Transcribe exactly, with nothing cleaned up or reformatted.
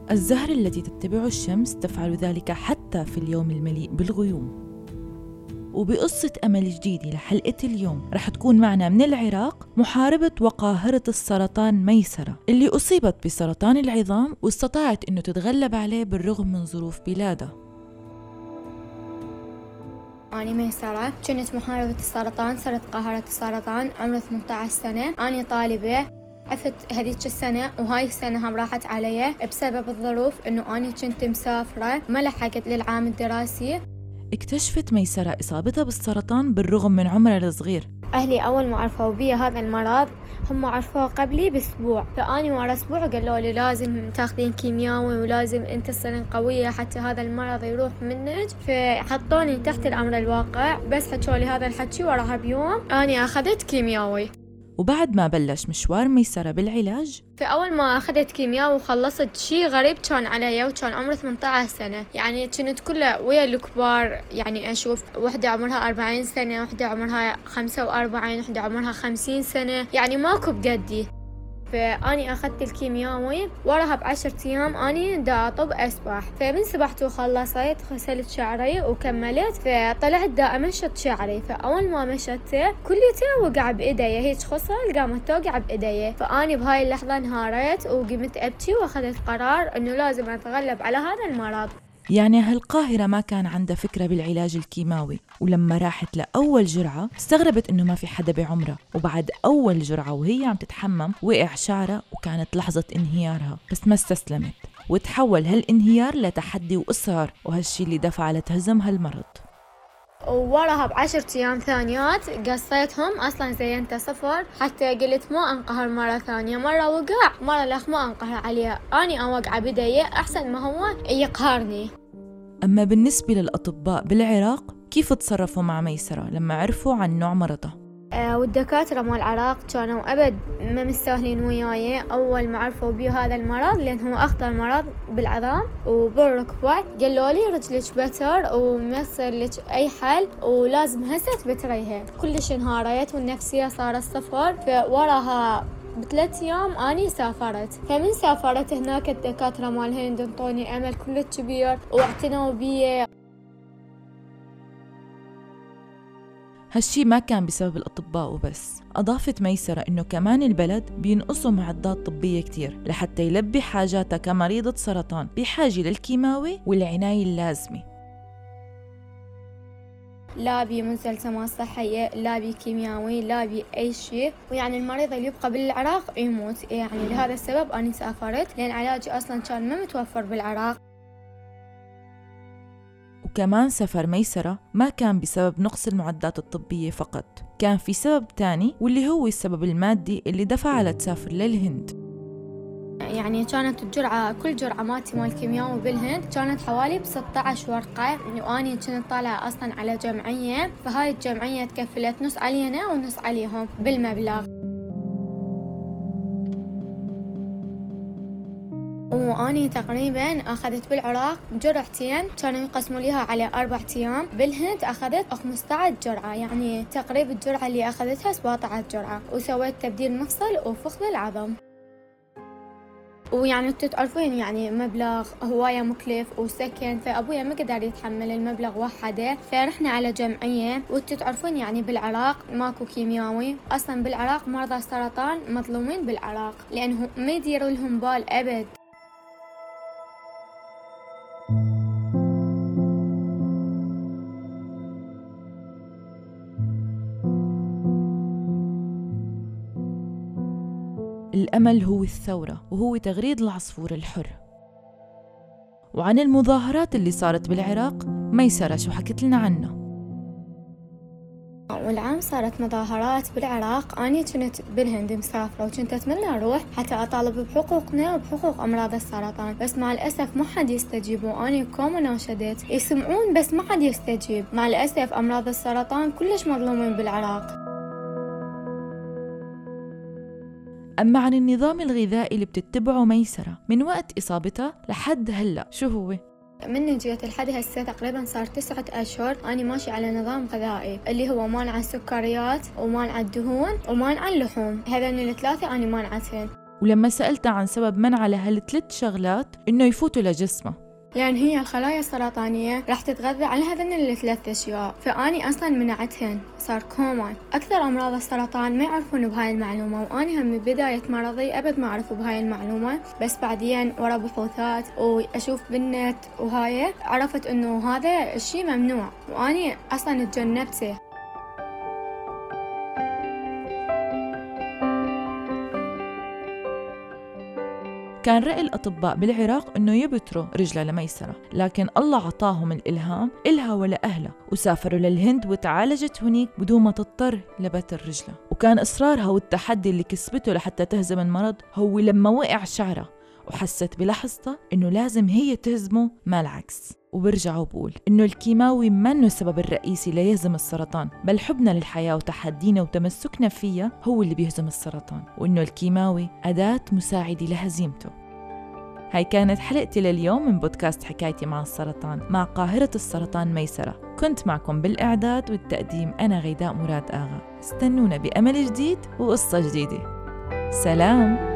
الزهر التي تتبع الشمس تفعل ذلك حتى في اليوم المليء بالغيوم. وبقصة أمل جديدة لحلقة اليوم رح تكون معنا من العراق محاربة وقاهرة السرطان ميسرة، اللي أصيبت بسرطان العظام واستطاعت أنه تتغلب عليه بالرغم من ظروف بلادها. أنا ميسرة، كنت محاربة السرطان، صرت قاهرة السرطان، عمري ثمانية عشر سنة. أنا طالبة، عفت هذيك السنة وهاي السنة هم راحت علي بسبب الظروف إنه أنا كنت مسافرة ما لحقت للعام الدراسي. اكتشفت ميسرة إصابتها بالسرطان بالرغم من عمرها الصغير. أهلي أول ما عرفوا بي هذا المرض هم عرفوه قبلي بأسبوع، فأني ورا أسبوع قالوا لي لازم تاخذين كيمياوي ولازم أنت تصيرين قوية حتى هذا المرض يروح منك، فحطوني تحت الأمر الواقع. بس حكوا لي هذا الحكي وراها بيوم أني أخذت كيمياوي. وبعد ما بلش مشوار ميسرة بالعلاج، فأول ما أخذت كيمياء وخلصت شي غريب كان علي، وكان عمري ثمانية عشر سنة، يعني كنت كلها ويا الكبار، يعني أشوف وحدة عمرها أربعين سنة، وحدة عمرها خمسة وأربعين، وحدة عمرها خمسين سنة، يعني ماكو بقدي. فأني أخذت الكيمياوي وراها بعشرة أيام أني دا أطب أسبح. فمن سبحت وخلصت غسلت شعري وكملت، فطلعت دا أمشط شعري. فأول ما مشطته كليته وقع بإيدي، هيك خصل قامت توقع بإيدي. فأني بهاي اللحظة انهارت وقمت أبكي وأخذت قرار إنه لازم أتغلب على هذا المرض. يعني هالقاهرة ما كان عندها فكرة بالعلاج الكيماوي، ولما راحت لأول جرعة استغربت إنه ما في حدا بعمرها، وبعد أول جرعة وهي عم تتحمم وقع شعرها وكانت لحظة انهيارها، بس ما استسلمت وتحول هالانهيار لتحدي وإصرار، وهالشي اللي دفع لتهزم هالمرض. ووراها بعشرة أيام ثانيات قصيتهم، أصلا زينته صفر، حتى قلت ما أنقهر مرة ثانية. مرة وقع، مرة الأخ ما أنقهر عليه، أني أوقع بداية أحسن ما هو يقهرني. أما بالنسبة للأطباء بالعراق كيف تصرفوا مع ميسرة لما عرفوا عن نوع مرضها؟ آه والدكاترة مال العراق كانوا أبد ما مستاهلين وياي. أول ما عرفوا بيه هذا المرض، لأن هو أخطر مرض بالعظام وبالركبة، قالوا لي رجلك بتر وما يصير لك أي حل ولازم هسه تبتريها. كلش انهارت والنفسية صارت صفر. فوراها بثلاث أيام أني سافرت. فمن سافرت هناك الدكاترة مال الهند انطوني أمل كل كبير واعتنوا بي. هالشي ما كان بسبب الأطباء وبس، أضافت ميسرة إنه كمان البلد بينقصوا معدات طبية كتير لحتى يلبي حاجاتها كمريضة سرطان بحاجة للكيماوي والعناية اللازمة. لا بي مستلزمات صحية، لا بي كيمياوي، لا بي أي شيء. ويعني المريض اللي يبقى بالعراق يموت. يعني لهذا السبب أنا سافرت، لأن علاجي أصلا كان ما متوفر بالعراق. وكمان سفر ميسرة ما كان بسبب نقص المعدات الطبية فقط، كان في سبب تاني واللي هو السبب المادي اللي دفعها لتسافر للهند. يعني كانت الجرعة، كل جرعة مالتي مال كيمياوي بالهند كانت حوالي بستة عشر ورقة، وأني كنت طالعة أصلا على جمعية، فهاي الجمعية تكفلت نص علينا ونص عليهم بالمبلغ. وأني تقريبا أخذت بالعراق جرعتين كانوا يقسموا ليها على أربع أيام، بالهند أخذت خمسة عشر جرعة، يعني تقريبا الجرعة اللي أخذتها سبعة عشر جرعة. وسويت تبديل مفصل وفقد العظم. ويعني انتوا تعرفين يعني مبلغ هواية مكلف وسكن، فأبويا ما قدر يتحمل المبلغ وحده، فرحنا على جمعية. وانتوا تعرفين يعني بالعراق ماكو كيمياوي، أصلا بالعراق مرضى السرطان مظلومين بالعراق لأنه ما يديروا لهم بال أبد. الأمل هو الثورة، وهو تغريد العصفور الحر. وعن المظاهرات اللي صارت بالعراق ميسرة شو حكت لنا عنها؟ والعام صارت مظاهرات بالعراق. أنا كنت بالهند مسافرة وكنت أتمنى أروح حتى أطالب بحقوقنا وبحقوق أمراض السرطان، بس مع الأسف ما حد يستجيب. وأنا كوم ناشدت يسمعون بس ما حد يستجيب. مع الأسف أمراض السرطان كلش مظلومين بالعراق. أما عن النظام الغذائي اللي بتتبعه ميسرة من وقت إصابتها لحد هلأ شو هو؟ من جيت لحد هسه تقريبا صار تسعة أشهر أنا ماشي على نظام غذائي اللي هو مانع السكريات ومانع الدهون ومانع اللحوم. هذين الثلاثة أنا مانعتهن. ولما سألتها عن سبب منع لهالثلاث شغلات إنه يفوتوا لجسمه، لأن هي الخلايا السرطانية راح تتغذى على هذين الثلاث أشياء، فأني أصلاً منعتهن ساركوما. أكثر أمراض السرطان ما يعرفون بهاي المعلومة، وأني هم من بداية مرضي أبد ما أعرف بهاي المعلومة، بس بعدين ورا بحوثات وأشوف بالنت وهاي عرفت إنه هذا الشيء ممنوع، وأني أصلاً تجنبته. كان رأي الأطباء بالعراق إنه يبتروا رجلها لميسرة، لكن الله عطاهم الإلهام إلها ولأهلها وسافروا للهند وتعالجت هناك بدون ما تضطر لبتر رجلها. وكان إصرارها والتحدي اللي كسبته لحتى تهزم المرض هو لما وقع شعرها وحست بلحظتها إنه لازم هي تهزمه ما العكس. وبرجع وبقول إنه الكيماوي منه السبب الرئيسي ليهزم السرطان، بل حبنا للحياة وتحدينا وتمسكنا فيها هو اللي بيهزم السرطان، وإنه الكيماوي أداة مساعدة لهزيمته. هاي كانت حلقتي لليوم من بودكاست حكايتي مع السرطان مع قاهرة السرطان ميسرة. كنت معكم بالإعداد والتقديم أنا غيداء مراد آغا. استنونا بأمل جديد وقصة جديدة. سلام.